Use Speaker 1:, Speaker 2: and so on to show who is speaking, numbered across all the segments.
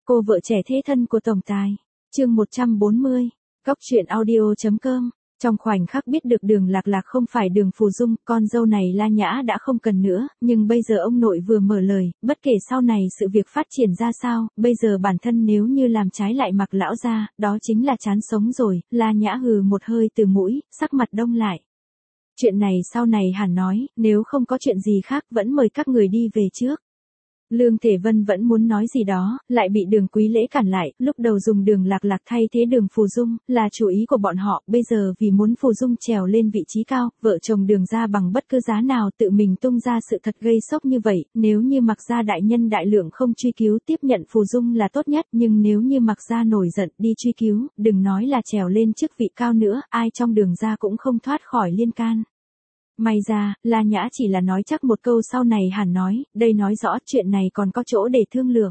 Speaker 1: Cô vợ trẻ thế thân của tổng tài. Chương 140. Góc truyện audio.com. Trong khoảnh khắc biết được Đường Lạc Lạc không phải Đường Phù Dung, con dâu này La Nhã đã không cần nữa, nhưng bây giờ ông nội vừa mở lời, bất kể sau này sự việc phát triển ra sao, bây giờ bản thân nếu như làm trái lại Mạc lão gia, đó chính là chán sống rồi. La Nhã hừ một hơi từ mũi, sắc mặt đông lại. Chuyện này sau này hẳn nói, nếu không có chuyện gì khác vẫn mời các người đi về trước. Lương Thể Vân vẫn muốn nói gì đó, lại bị Đường Quý Lễ cản lại, lúc đầu dùng Đường Lạc Lạc thay thế Đường Phù Dung, là chủ ý của bọn họ, bây giờ vì muốn Phù Dung trèo lên vị trí cao, vợ chồng Đường ra bằng bất cứ giá nào tự mình tung ra sự thật gây sốc như vậy, nếu như Mạc gia đại nhân đại lượng không truy cứu tiếp nhận Phù Dung là tốt nhất, nhưng nếu như Mạc gia nổi giận đi truy cứu, đừng nói là trèo lên chức vị cao nữa, ai trong Đường ra cũng không thoát khỏi liên can. May ra, La Nhã chỉ là nói chắc một câu sau này hẳn nói, đây nói rõ chuyện này còn có chỗ để thương lượng.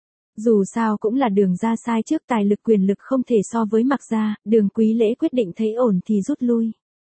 Speaker 1: Dù sao cũng là Đường ra sai trước tài lực quyền lực không thể so với Mạc gia, Đường Quý Lễ quyết định thấy ổn thì rút lui.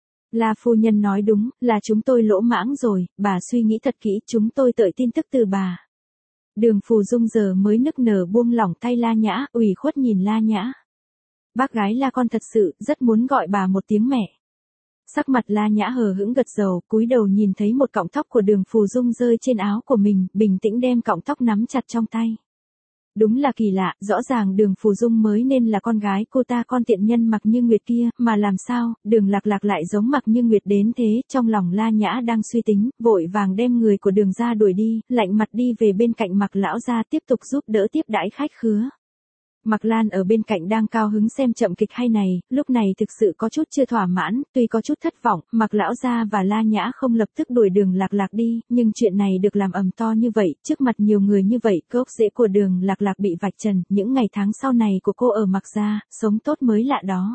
Speaker 1: La phu nhân nói đúng, là chúng tôi lỗ mãng rồi, bà suy nghĩ thật kỹ, chúng tôi đợi tin tức từ bà. Đường Phù Dung giờ mới nức nở buông lỏng tay La Nhã, ủy khuất nhìn La Nhã. Bác gái La con thật sự rất muốn gọi bà một tiếng mẹ. Sắc mặt La Nhã hờ hững gật đầu, cúi đầu nhìn thấy một cọng tóc của Đường Phù Dung rơi trên áo của mình, bình tĩnh đem cọng tóc nắm chặt trong tay. Đúng là kỳ lạ, rõ ràng Đường Phù Dung mới nên là con gái cô ta, con tiện nhân Mạc Như Nguyệt kia, mà làm sao, Đường Lạc Lạc lại giống Mạc Như Nguyệt đến thế, trong lòng La Nhã đang suy tính, vội vàng đem người của Đường ra đuổi đi, lạnh mặt đi về bên cạnh Mạc lão gia tiếp tục giúp đỡ tiếp đãi khách khứa. Mạc Lan ở bên cạnh đang cao hứng xem chậm kịch hay này, lúc này thực sự có chút chưa thỏa mãn, tuy có chút thất vọng, Mạc lão gia và La Nhã không lập tức đuổi Đường Lạc Lạc đi, nhưng chuyện này được làm ầm to như vậy, trước mặt nhiều người như vậy, gốc rễ của Đường Lạc Lạc bị vạch trần, những ngày tháng sau này của cô ở Mạc gia, sống tốt mới lạ đó.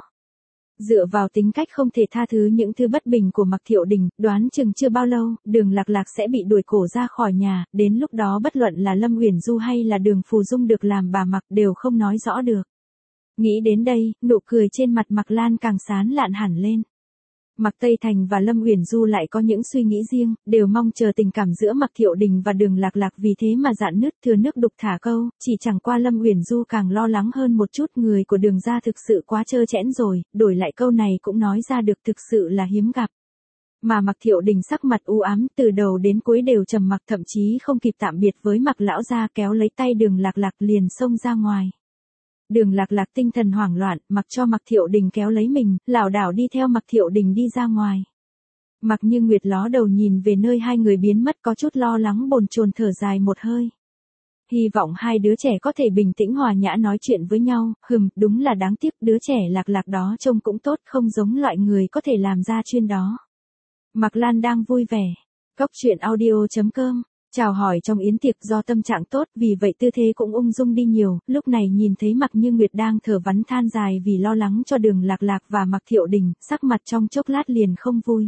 Speaker 1: Dựa vào tính cách không thể tha thứ những thứ bất bình của Mạc Thiệu Đình, đoán chừng chưa bao lâu, Đường Lạc Lạc sẽ bị đuổi cổ ra khỏi nhà, đến lúc đó bất luận là Lâm Uyển Du hay là Đường Phù Dung được làm bà Mạc đều không nói rõ được. Nghĩ đến đây, nụ cười trên mặt Mạc Lan càng sán lạn hẳn lên. Mạc Tây Thành và Lâm Uyển Du lại có những suy nghĩ riêng, đều mong chờ tình cảm giữa Mạc Thiệu Đình và Đường Lạc Lạc, vì thế mà dạn nứt thừa nước đục thả câu, chỉ chẳng qua Lâm Uyển Du càng lo lắng hơn một chút, người của Đường ra thực sự quá trơ trẽn rồi, đổi lại câu này cũng nói ra được, thực sự là hiếm gặp. Mà Mạc Thiệu Đình sắc mặt u ám, từ đầu đến cuối đều trầm mặc, thậm chí không kịp tạm biệt với Mạc lão gia kéo lấy tay Đường Lạc Lạc liền xông ra ngoài. Đường Lạc Lạc tinh thần hoảng loạn, mặc cho Mạc Thiệu Đình kéo lấy mình, lảo đảo đi theo Mạc Thiệu Đình đi ra ngoài. Mạc Như Nguyệt ló đầu nhìn về nơi hai người biến mất, có chút lo lắng bồn chồn thở dài một hơi. Hy vọng hai đứa trẻ có thể bình tĩnh hòa nhã nói chuyện với nhau, đúng là đáng tiếc, đứa trẻ Lạc Lạc đó trông cũng tốt, không giống loại người có thể làm ra chuyên đó. Mạc Lan đang vui vẻ. Góc truyện audio.com. Chào hỏi trong yến tiệc, do tâm trạng tốt, vì vậy tư thế cũng ung dung đi nhiều, lúc này nhìn thấy Mạc Như Nguyệt đang thở vắn than dài vì lo lắng cho Đường Lạc Lạc và Mạc Thiệu Đình, sắc mặt trong chốc lát liền không vui.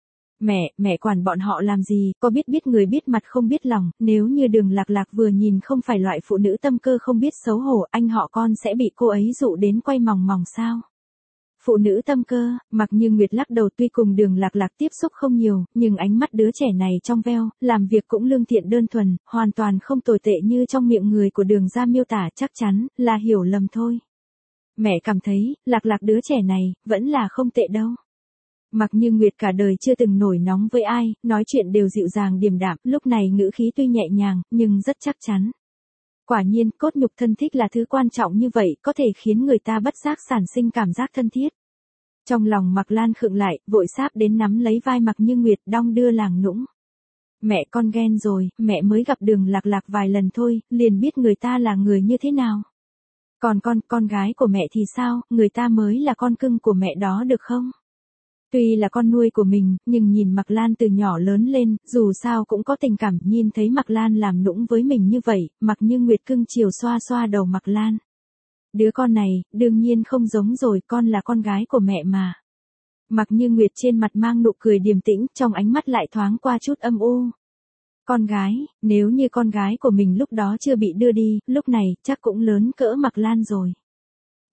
Speaker 1: Mẹ quản bọn họ làm gì, có biết người biết mặt không biết lòng, nếu như Đường Lạc Lạc vừa nhìn không phải loại phụ nữ tâm cơ không biết xấu hổ, anh họ con sẽ bị cô ấy dụ đến quay mòng mòng sao? Phụ nữ tâm cơ, Mạc Như Nguyệt lắc đầu, tuy cùng Đường Lạc Lạc tiếp xúc không nhiều, nhưng ánh mắt đứa trẻ này trong veo, làm việc cũng lương thiện đơn thuần, hoàn toàn không tồi tệ như trong miệng người của Đường ra miêu tả, chắc chắn là hiểu lầm thôi. Mẹ cảm thấy, Lạc Lạc đứa trẻ này, vẫn là không tệ đâu. Mạc Như Nguyệt cả đời chưa từng nổi nóng với ai, nói chuyện đều dịu dàng điềm đạm, lúc này ngữ khí tuy nhẹ nhàng, nhưng rất chắc chắn. Quả nhiên, cốt nhục thân thích là thứ quan trọng như vậy, có thể khiến người ta bất giác sản sinh cảm giác thân thiết. Trong lòng Mạc Lan khựng lại, vội sáp đến nắm lấy vai Mạc Như Nguyệt, đong đưa làng nũng. Mẹ con ghen rồi, mẹ mới gặp Đường Lạc Lạc vài lần thôi, liền biết người ta là người như thế nào. Còn con gái của mẹ thì sao, người ta mới là con cưng của mẹ đó được không? Tuy là con nuôi của mình, nhưng nhìn Mạc Lan từ nhỏ lớn lên, dù sao cũng có tình cảm, nhìn thấy Mạc Lan làm nũng với mình như vậy, Mạc Như Nguyệt cưng chiều xoa xoa đầu Mạc Lan. Đứa con này, đương nhiên không giống rồi, con là con gái của mẹ mà. Mạc Như Nguyệt trên mặt mang nụ cười điềm tĩnh, trong ánh mắt lại thoáng qua chút âm u. Con gái, nếu như con gái của mình lúc đó chưa bị đưa đi, lúc này chắc cũng lớn cỡ Mạc Lan rồi.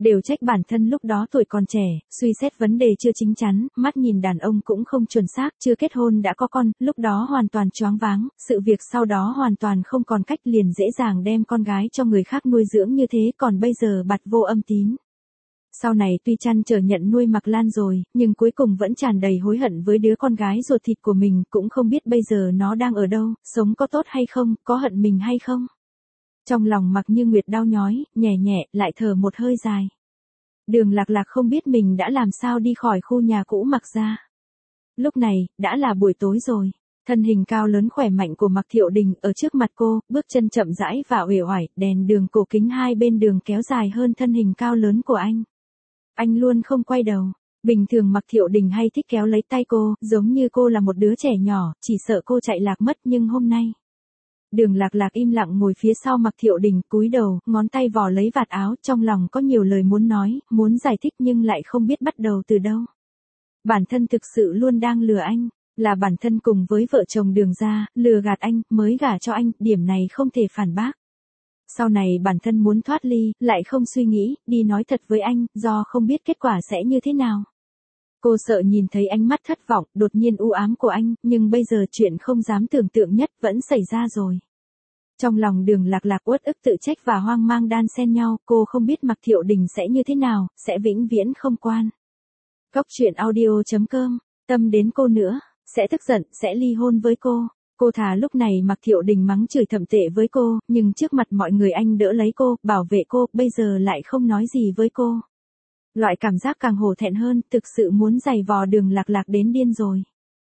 Speaker 1: Đều trách bản thân lúc đó tuổi còn trẻ, suy xét vấn đề chưa chín chắn, mắt nhìn đàn ông cũng không chuẩn xác, chưa kết hôn đã có con, lúc đó hoàn toàn choáng váng, sự việc sau đó hoàn toàn không còn cách, liền dễ dàng đem con gái cho người khác nuôi dưỡng như thế, còn bây giờ bặt vô âm tín. Sau này tuy trăn trở nhận nuôi Mạc Lan rồi, nhưng cuối cùng vẫn tràn đầy hối hận với đứa con gái ruột thịt của mình, cũng không biết bây giờ nó đang ở đâu, sống có tốt hay không, có hận mình hay không. Trong lòng Mạc Như Nguyệt đau nhói, nhẹ nhẹ, lại thở một hơi dài. Đường Lạc Lạc không biết mình đã làm sao đi khỏi khu nhà cũ Mạc gia. Lúc này, đã là buổi tối rồi. Thân hình cao lớn khỏe mạnh của Mạc Thiệu Đình ở trước mặt cô, bước chân chậm rãi và uể oải, đèn đường cổ kính hai bên đường kéo dài hơn thân hình cao lớn của anh. Anh luôn không quay đầu. Bình thường Mạc Thiệu Đình hay thích kéo lấy tay cô, giống như cô là một đứa trẻ nhỏ, chỉ sợ cô chạy lạc mất, nhưng hôm nay. Đường Lạc Lạc im lặng ngồi phía sau Mạc Thiệu Đình, cúi đầu, ngón tay vò lấy vạt áo, trong lòng có nhiều lời muốn nói, muốn giải thích nhưng lại không biết bắt đầu từ đâu. Bản thân thực sự luôn đang lừa anh, là bản thân cùng với vợ chồng Đường gia, lừa gạt anh, mới gả cho anh, điểm này không thể phản bác. Sau này bản thân muốn thoát ly, lại không suy nghĩ, đi nói thật với anh, do không biết kết quả sẽ như thế nào. Cô sợ nhìn thấy ánh mắt thất vọng, đột nhiên u ám của anh, nhưng bây giờ chuyện không dám tưởng tượng nhất vẫn xảy ra rồi. Trong lòng Đường Lạc Lạc uất ức tự trách và hoang mang đan xen nhau, cô không biết Mạc Thiệu Đình sẽ như thế nào, sẽ vĩnh viễn không quan. Góc truyện audio.com, tâm đến cô nữa, sẽ tức giận, sẽ ly hôn với cô. Cô thà lúc này Mạc Thiệu Đình mắng chửi thậm tệ với cô, nhưng trước mặt mọi người anh đỡ lấy cô, bảo vệ cô, bây giờ lại không nói gì với cô. Loại cảm giác càng hổ thẹn hơn, thực sự muốn giày vò Đường Lạc Lạc đến điên rồi.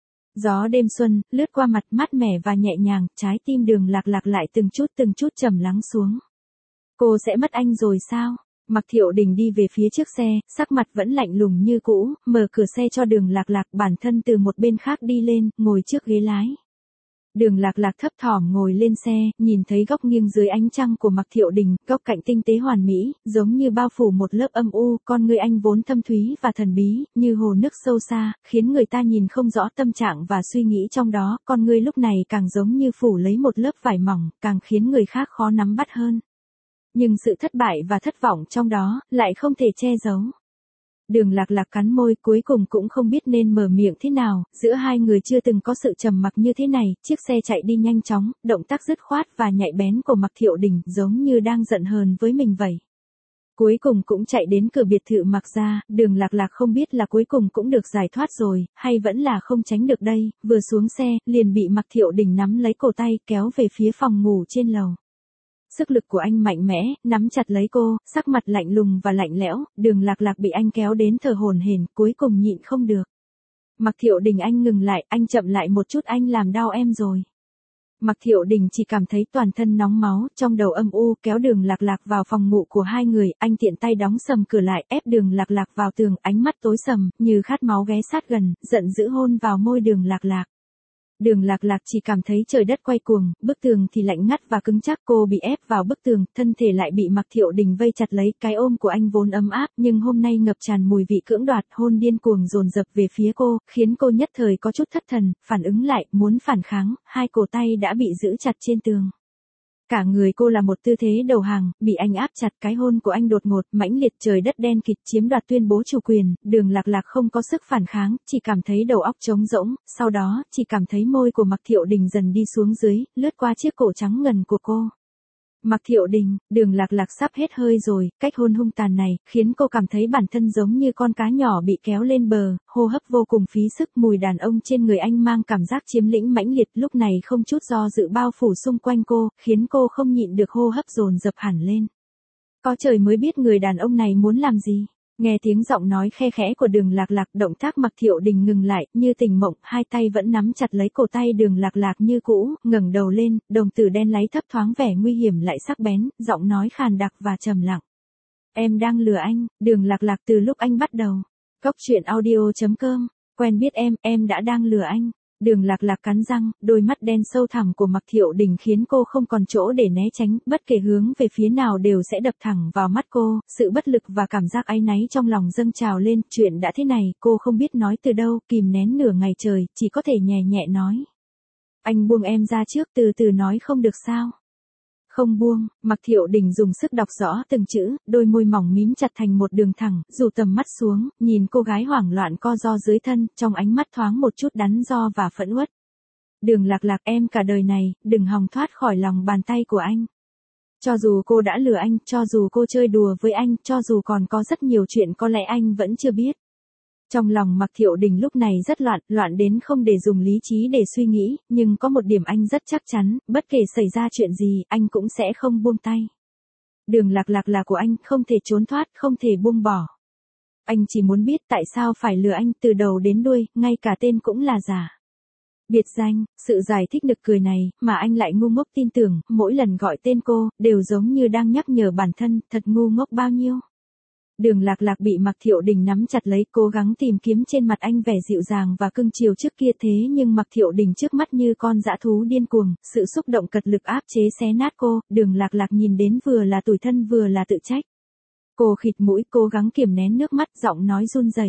Speaker 1: Gió đêm xuân, lướt qua mặt mát mẻ và nhẹ nhàng, trái tim Đường Lạc Lạc lại từng chút trầm lắng xuống. Cô sẽ mất anh rồi sao? Mạc Thiệu Đình đi về phía trước xe, sắc mặt vẫn lạnh lùng như cũ, mở cửa xe cho Đường Lạc Lạc, bản thân từ một bên khác đi lên, ngồi trước ghế lái. Đường Lạc Lạc thấp thỏm ngồi lên xe, nhìn thấy góc nghiêng dưới ánh trăng của Mạc Thiệu Đình, góc cạnh tinh tế hoàn mỹ, giống như bao phủ một lớp âm u, con người anh vốn thâm thúy và thần bí, như hồ nước sâu xa, khiến người ta nhìn không rõ tâm trạng và suy nghĩ trong đó, con người lúc này càng giống như phủ lấy một lớp vải mỏng, càng khiến người khác khó nắm bắt hơn. Nhưng sự thất bại và thất vọng trong đó, lại không thể che giấu. Đường Lạc Lạc cắn môi, cuối cùng cũng không biết nên mở miệng thế nào, giữa hai người chưa từng có sự trầm mặc như thế này, chiếc xe chạy đi nhanh chóng, động tác dứt khoát và nhạy bén của Mạc Thiệu Đình, giống như đang giận hờn với mình vậy. Cuối cùng cũng chạy đến cửa biệt thự Mạc gia, Đường Lạc Lạc không biết là cuối cùng cũng được giải thoát rồi, hay vẫn là không tránh được đây, vừa xuống xe, liền bị Mạc Thiệu Đình nắm lấy cổ tay, kéo về phía phòng ngủ trên lầu. Sức lực của anh mạnh mẽ, nắm chặt lấy cô, sắc mặt lạnh lùng và lạnh lẽo, Đường Lạc Lạc bị anh kéo đến thở hổn hển, cuối cùng nhịn không được. Mạc Thiệu Đình, anh ngừng lại, anh chậm lại một chút, anh làm đau em rồi. Mạc Thiệu Đình chỉ cảm thấy toàn thân nóng máu, trong đầu âm u, kéo Đường Lạc Lạc vào phòng ngủ của hai người, anh tiện tay đóng sầm cửa lại, ép Đường Lạc Lạc vào tường, ánh mắt tối sầm, như khát máu ghé sát gần, giận dữ hôn vào môi Đường Lạc Lạc. Đường Lạc Lạc chỉ cảm thấy trời đất quay cuồng, bức tường thì lạnh ngắt và cứng chắc, cô bị ép vào bức tường, thân thể lại bị Mạc Thiệu Đình vây chặt lấy, cái ôm của anh vốn ấm áp, nhưng hôm nay ngập tràn mùi vị cưỡng đoạt, hôn điên cuồng dồn dập về phía cô, khiến cô nhất thời có chút thất thần, phản ứng lại, muốn phản kháng, hai cổ tay đã bị giữ chặt trên tường. Cả người cô là một tư thế đầu hàng, bị anh áp chặt, cái hôn của anh đột ngột, mãnh liệt, trời đất đen kịt, chiếm đoạt tuyên bố chủ quyền, Đường Lạc Lạc không có sức phản kháng, chỉ cảm thấy đầu óc trống rỗng, sau đó, chỉ cảm thấy môi của Mạc Thiệu Đình dần đi xuống dưới, lướt qua chiếc cổ trắng ngần của cô. Mạc Thiệu Đình, Đường Lạc Lạc sắp hết hơi rồi, cách hôn hung tàn này, khiến cô cảm thấy bản thân giống như con cá nhỏ bị kéo lên bờ, hô hấp vô cùng phí sức, mùi đàn ông trên người anh mang cảm giác chiếm lĩnh mãnh liệt, lúc này không chút do dự bao phủ xung quanh cô, khiến cô không nhịn được hô hấp dồn dập hẳn lên. Có trời mới biết người đàn ông này muốn làm gì. Nghe tiếng giọng nói khe khẽ của Đường Lạc Lạc, động tác Mạc Thiệu Đình ngừng lại, như tỉnh mộng, hai tay vẫn nắm chặt lấy cổ tay Đường Lạc Lạc như cũ, ngẩng đầu lên, đồng tử đen láy thấp thoáng vẻ nguy hiểm lại sắc bén, giọng nói khàn đặc và trầm lặng. Em đang lừa anh, Đường Lạc Lạc, từ lúc anh bắt đầu. Góc truyện audio.com, quen biết em đã đang lừa anh. Đường Lạc Lạc cắn răng, đôi mắt đen sâu thẳm của Mạc Thiệu Đình khiến cô không còn chỗ để né tránh, bất kể hướng về phía nào đều sẽ đập thẳng vào mắt cô, sự bất lực và cảm giác áy náy trong lòng dâng trào lên, chuyện đã thế này, cô không biết nói từ đâu, kìm nén nửa ngày trời, chỉ có thể nhẹ nhẹ nói. Anh buông em ra trước, từ từ nói không được sao? Không buông, Mạc Thiệu Đình dùng sức đọc rõ từng chữ, đôi môi mỏng mím chặt thành một đường thẳng, dù tầm mắt xuống, nhìn cô gái hoảng loạn co ro dưới thân, trong ánh mắt thoáng một chút đắn đo và phẫn uất. Đường Lạc Lạc, em cả đời này, đừng hòng thoát khỏi lòng bàn tay của anh. Cho dù cô đã lừa anh, cho dù cô chơi đùa với anh, cho dù còn có rất nhiều chuyện có lẽ anh vẫn chưa biết. Trong lòng Mạc Thiệu Đình lúc này rất loạn, loạn đến không để dùng lý trí để suy nghĩ, nhưng có một điểm anh rất chắc chắn, bất kể xảy ra chuyện gì, anh cũng sẽ không buông tay. Đường Lạc Lạc là của anh, không thể trốn thoát, không thể buông bỏ. Anh chỉ muốn biết tại sao phải lừa anh từ đầu đến đuôi, ngay cả tên cũng là giả. Biệt danh, sự giải thích nực cười này, mà anh lại ngu ngốc tin tưởng, mỗi lần gọi tên cô, đều giống như đang nhắc nhở bản thân, thật ngu ngốc bao nhiêu. Đường Lạc Lạc bị Mạc Thiệu Đình nắm chặt lấy, cố gắng tìm kiếm trên mặt anh vẻ dịu dàng và cưng chiều trước kia, thế nhưng Mạc Thiệu Đình trước mắt như con dã thú điên cuồng, sự xúc động cật lực áp chế xé nát cô, Đường Lạc Lạc nhìn đến vừa là tủi thân vừa là tự trách. Cô khịt mũi, cố gắng kiềm nén nước mắt, giọng nói run rẩy.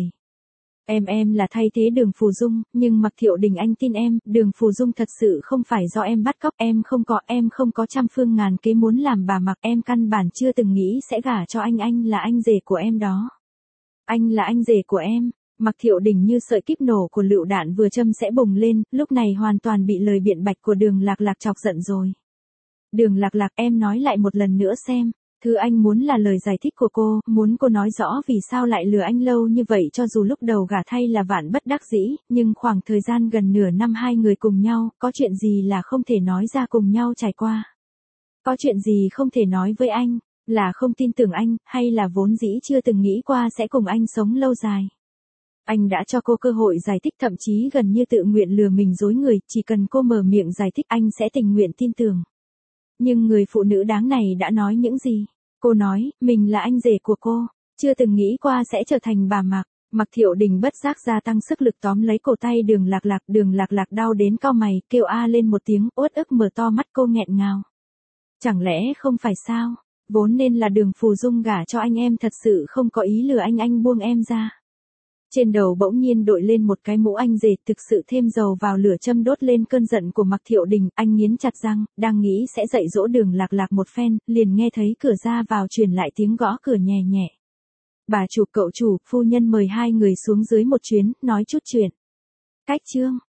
Speaker 1: Em là thay thế Đường Phù Dung, nhưng Mạc Thiệu Đình anh tin em, Đường Phù Dung thật sự không phải do em bắt cóc, em không có trăm phương ngàn kế muốn làm bà Mạc, em căn bản chưa từng nghĩ sẽ gả cho anh là anh rể của em đó. Anh là anh rể của em. Mạc Thiệu Đình như sợi kíp nổ của lựu đạn vừa châm sẽ bùng lên, lúc này hoàn toàn bị lời biện bạch của Đường Lạc Lạc chọc giận rồi. Đường Lạc Lạc, em nói lại một lần nữa xem. Thứ anh muốn là lời giải thích của cô, muốn cô nói rõ vì sao lại lừa anh lâu như vậy, cho dù lúc đầu gả thay là vạn bất đắc dĩ, nhưng khoảng thời gian gần nửa năm hai người cùng nhau, có chuyện gì là không thể nói ra cùng nhau trải qua. Có chuyện gì không thể nói với anh, là không tin tưởng anh, hay là vốn dĩ chưa từng nghĩ qua sẽ cùng anh sống lâu dài. Anh đã cho cô cơ hội giải thích, thậm chí gần như tự nguyện lừa mình dối người, chỉ cần cô mở miệng giải thích anh sẽ tình nguyện tin tưởng. Nhưng người phụ nữ đáng này đã nói những gì? Cô nói, mình là anh rể của cô, chưa từng nghĩ qua sẽ trở thành bà Mạc. Mạc Thiệu Đình bất giác gia tăng sức lực tóm lấy cổ tay Đường Lạc Lạc đau đến cau mày, kêu a lên một tiếng, uất ức mở to mắt, cô nghẹn ngào. Chẳng lẽ không phải sao? Vốn nên là Đường Phù Dung gả cho anh, em thật sự không có ý lừa anh buông em ra. Trên đầu bỗng nhiên đội lên một cái mũ anh rể, thực sự thêm dầu vào lửa châm đốt lên cơn giận của Mạc Thiệu Đình, anh nghiến chặt răng, đang nghĩ sẽ dạy dỗ Đường Lạc Lạc một phen, liền nghe thấy cửa ra vào truyền lại tiếng gõ cửa nhẹ nhẹ. Bà chủ, cậu chủ, phu nhân mời hai người xuống dưới một chuyến, nói chút chuyện. Cách chương.